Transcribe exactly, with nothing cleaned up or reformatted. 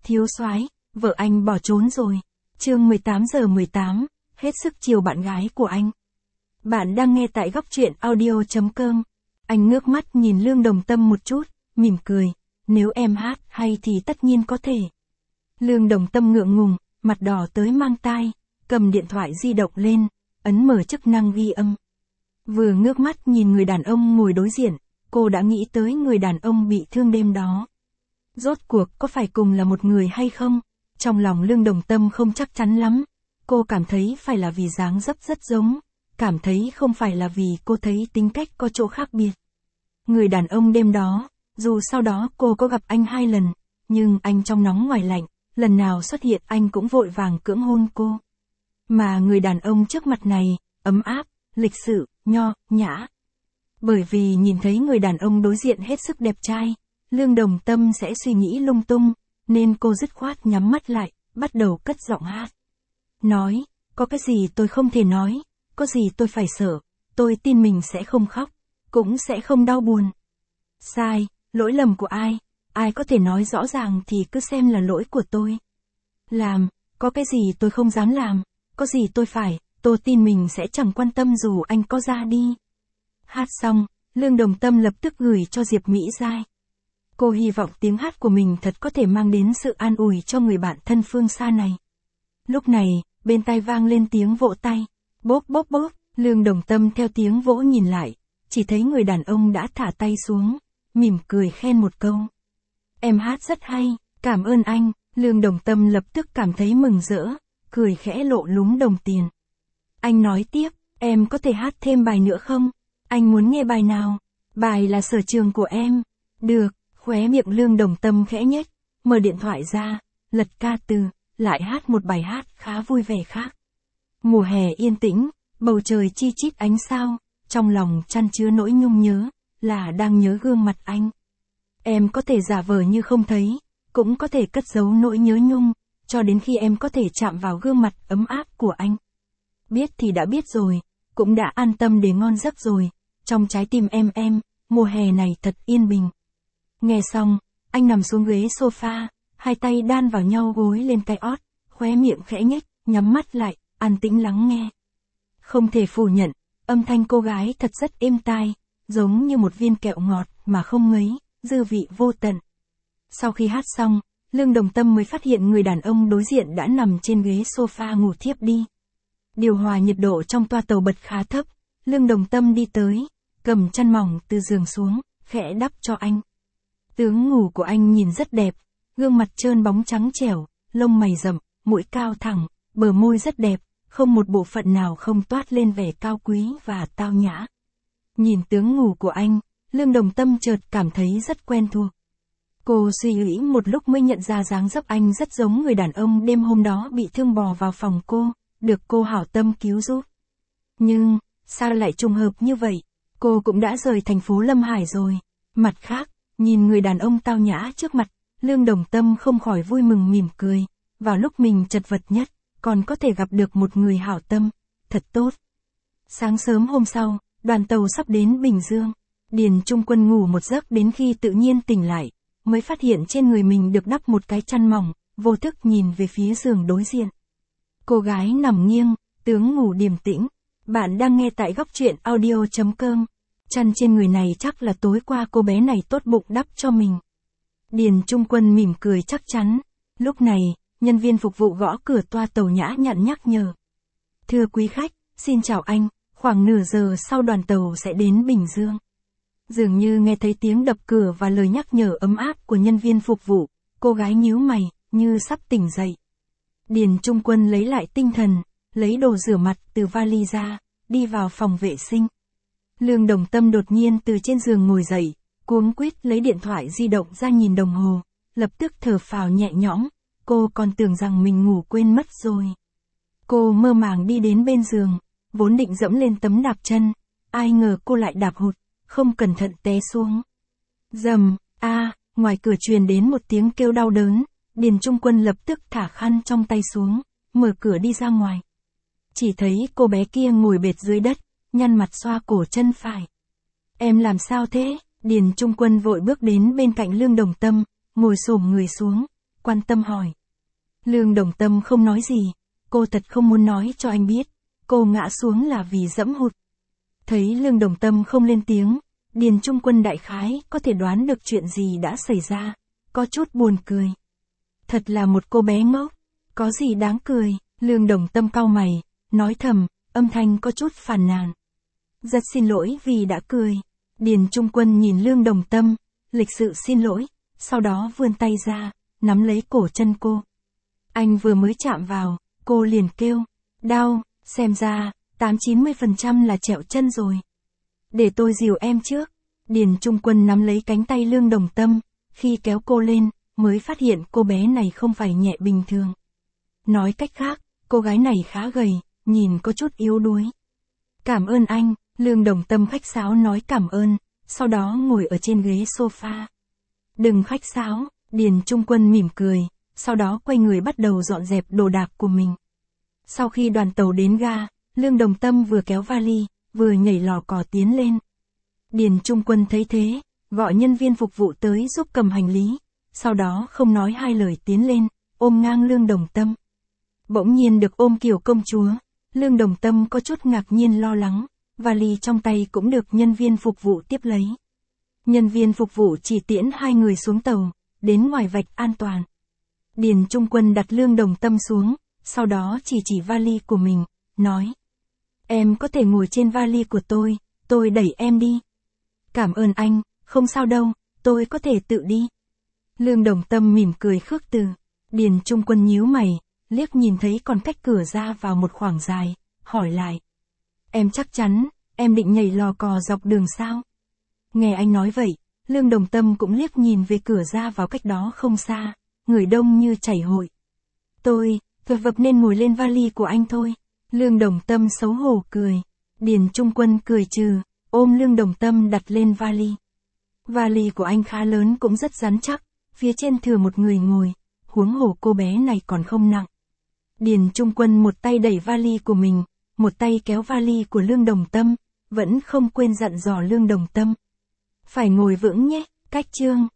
Thiếu soái, vợ anh bỏ trốn rồi. Chương mười tám giờ mười tám, hết sức chiều bạn gái của anh. Bạn đang nghe tại góc truyện audio chấm com. Anh ngước mắt nhìn Lương Đồng Tâm một chút, mỉm cười. Nếu em hát hay thì tất nhiên có thể. Lương Đồng Tâm ngượng ngùng, mặt đỏ tới mang tai, cầm điện thoại di động lên, ấn mở chức năng ghi âm. Vừa ngước mắt nhìn người đàn ông ngồi đối diện, cô đã nghĩ tới người đàn ông bị thương đêm đó. Rốt cuộc có phải cùng là một người hay không? Trong lòng Lương Đồng Tâm không chắc chắn lắm. Cô cảm thấy phải là vì dáng dấp rất giống, cảm thấy không phải là vì cô thấy tính cách có chỗ khác biệt. Người đàn ông đêm đó, dù sau đó cô có gặp anh hai lần, nhưng anh trong nóng ngoài lạnh, lần nào xuất hiện anh cũng vội vàng cưỡng hôn cô. Mà người đàn ông trước mặt này, ấm áp, lịch sự, nho, nhã. Bởi vì nhìn thấy người đàn ông đối diện hết sức đẹp trai, Lương Đồng Tâm sẽ suy nghĩ lung tung, nên cô dứt khoát nhắm mắt lại, bắt đầu cất giọng hát. Nói, có cái gì tôi không thể nói, có gì tôi phải sợ, tôi tin mình sẽ không khóc, cũng sẽ không đau buồn. Sai, lỗi lầm của ai, ai có thể nói rõ ràng thì cứ xem là lỗi của tôi. Làm, có cái gì tôi không dám làm, có gì tôi phải, tôi tin mình sẽ chẳng quan tâm dù anh có ra đi. Hát xong, Lương Đồng Tâm lập tức gửi cho Diệp Mỹ Giai. Cô hy vọng tiếng hát của mình thật có thể mang đến sự an ủi cho người bạn thân phương xa này. Lúc này, bên tai vang lên tiếng vỗ tay. Bốp bốp bốp, Lương Đồng Tâm theo tiếng vỗ nhìn lại, chỉ thấy người đàn ông đã thả tay xuống, mỉm cười khen một câu. Em hát rất hay, cảm ơn anh. Lương Đồng Tâm lập tức cảm thấy mừng rỡ, cười khẽ lộ lúng đồng tiền. Anh nói tiếp, em có thể hát thêm bài nữa không? Anh muốn nghe bài nào? Bài là sở trường của em. Được, khóe miệng Lương Đồng Tâm khẽ nhếch, mở điện thoại ra, lật ca từ, lại hát một bài hát khá vui vẻ khác. Mùa hè yên tĩnh, bầu trời chi chít ánh sao, trong lòng chan chứa nỗi nhung nhớ, là đang nhớ gương mặt anh. Em có thể giả vờ như không thấy, cũng có thể cất giấu nỗi nhớ nhung, cho đến khi em có thể chạm vào gương mặt ấm áp của anh. Biết thì đã biết rồi, cũng đã an tâm để ngon giấc rồi, trong trái tim em em, mùa hè này thật yên bình. Nghe xong, anh nằm xuống ghế sofa, hai tay đan vào nhau gối lên cái ót, khóe miệng khẽ nhếch, nhắm mắt lại, an tĩnh lắng nghe. Không thể phủ nhận, âm thanh cô gái thật rất êm tai, giống như một viên kẹo ngọt mà không ngấy, dư vị vô tận. Sau khi hát xong, Lương Đồng Tâm mới phát hiện người đàn ông đối diện đã nằm trên ghế sofa ngủ thiếp đi. Điều hòa nhiệt độ trong toa tàu bật khá thấp, Lương Đồng Tâm đi tới, cầm chăn mỏng từ giường xuống, khẽ đắp cho anh. Tướng ngủ của anh nhìn rất đẹp, gương mặt trơn bóng trắng trẻo, lông mày rậm, mũi cao thẳng, bờ môi rất đẹp, không một bộ phận nào không toát lên vẻ cao quý và tao nhã. Nhìn tướng ngủ của anh, Lương Đồng Tâm chợt cảm thấy rất quen thuộc. Cô suy nghĩ một lúc mới nhận ra dáng dấp anh rất giống người đàn ông đêm hôm đó bị thương bò vào phòng cô, được cô hảo tâm cứu giúp. Nhưng, sao lại trùng hợp như vậy? Cô cũng đã rời thành phố Lâm Hải rồi. Mặt khác, nhìn người đàn ông tao nhã trước mặt, Lương Đồng Tâm không khỏi vui mừng mỉm cười. Vào lúc mình chật vật nhất, còn có thể gặp được một người hảo tâm, thật tốt. Sáng sớm hôm sau, đoàn tàu sắp đến Bình Dương. Điền Trung Quân ngủ một giấc đến khi tự nhiên tỉnh lại, mới phát hiện trên người mình được đắp một cái chăn mỏng, vô thức nhìn về phía giường đối diện. Cô gái nằm nghiêng, tướng ngủ điềm tĩnh. Bạn đang nghe tại góc truyện audio chấm com. Chăn trên người này chắc là tối qua cô bé này tốt bụng đắp cho mình. Điền Trung Quân mỉm cười chắc chắn. Lúc này, nhân viên phục vụ gõ cửa toa tàu nhã nhặn nhắc nhở. Thưa quý khách, xin chào anh, khoảng nửa giờ sau đoàn tàu sẽ đến Bình Dương. Dường như nghe thấy tiếng đập cửa và lời nhắc nhở ấm áp của nhân viên phục vụ, cô gái nhíu mày, như sắp tỉnh dậy. Điền Trung Quân lấy lại tinh thần, lấy đồ rửa mặt từ vali ra, đi vào phòng vệ sinh. Lương Đồng Tâm đột nhiên từ trên giường ngồi dậy, cuống quýt lấy điện thoại di động ra nhìn đồng hồ, lập tức thở phào nhẹ nhõm, cô còn tưởng rằng mình ngủ quên mất rồi. Cô mơ màng đi đến bên giường, vốn định dẫm lên tấm đạp chân, ai ngờ cô lại đạp hụt, không cẩn thận té xuống. Dầm, a, à, ngoài cửa truyền đến một tiếng kêu đau đớn, Điền Trung Quân lập tức thả khăn trong tay xuống, mở cửa đi ra ngoài. Chỉ thấy cô bé kia ngồi bệt dưới đất, nhăn mặt xoa cổ chân phải. Em làm sao thế? Điền Trung Quân vội bước đến bên cạnh Lương Đồng Tâm, ngồi xổm người xuống, quan tâm hỏi. Lương Đồng Tâm không nói gì, cô thật không muốn nói cho anh biết, cô ngã xuống là vì dẫm hụt. Thấy Lương Đồng Tâm không lên tiếng, Điền Trung Quân đại khái có thể đoán được chuyện gì đã xảy ra, có chút buồn cười. Thật là một cô bé ngốc, có gì đáng cười, Lương Đồng Tâm cau mày, nói thầm, âm thanh có chút phàn nàn. Rất xin lỗi vì đã cười. Điền Trung Quân nhìn Lương Đồng Tâm, lịch sự xin lỗi, sau đó vươn tay ra, nắm lấy cổ chân cô. Anh vừa mới chạm vào, cô liền kêu, đau, xem ra, tám chín mươi phần trăm là trẹo chân rồi. Để tôi dìu em trước. Điền Trung Quân nắm lấy cánh tay Lương Đồng Tâm, khi kéo cô lên, mới phát hiện cô bé này không phải nhẹ bình thường. Nói cách khác, cô gái này khá gầy, nhìn có chút yếu đuối. Cảm ơn anh, Lương Đồng Tâm khách sáo nói cảm ơn, sau đó ngồi ở trên ghế sofa. Đừng khách sáo, Điền Trung Quân mỉm cười, sau đó quay người bắt đầu dọn dẹp đồ đạc của mình. Sau khi đoàn tàu đến ga, Lương Đồng Tâm vừa kéo vali, vừa nhảy lò cò tiến lên. Điền Trung Quân thấy thế, gọi nhân viên phục vụ tới giúp cầm hành lý, sau đó không nói hai lời tiến lên, ôm ngang Lương Đồng Tâm. Bỗng nhiên được ôm kiểu công chúa, Lương Đồng Tâm có chút ngạc nhiên lo lắng, vali trong tay cũng được nhân viên phục vụ tiếp lấy. Nhân viên phục vụ chỉ tiễn hai người xuống tàu, đến ngoài vạch an toàn. Điền Trung Quân đặt Lương Đồng Tâm xuống, sau đó chỉ chỉ vali của mình, nói. Em có thể ngồi trên vali của tôi, tôi đẩy em đi. Cảm ơn anh, không sao đâu, tôi có thể tự đi. Lương Đồng Tâm mỉm cười khước từ. Điền Trung Quân nhíu mày, liếc nhìn thấy còn cách cửa ra vào một khoảng dài, hỏi lại. Em chắc chắn, em định nhảy lò cò dọc đường sao? Nghe anh nói vậy, Lương Đồng Tâm cũng liếc nhìn về cửa ra vào cách đó không xa, người đông như chảy hội. Tôi, vập vập nên ngồi lên vali của anh thôi. Lương Đồng Tâm xấu hổ cười. Điền Trung Quân cười trừ, ôm Lương Đồng Tâm đặt lên vali. Vali của anh khá lớn cũng rất rắn chắc, phía trên thừa một người ngồi, huống hồ cô bé này còn không nặng. Điền Trung Quân một tay đẩy vali của mình, một tay kéo vali của Lương Đồng Tâm, vẫn không quên dặn dò Lương Đồng Tâm. Phải ngồi vững nhé, cách chương.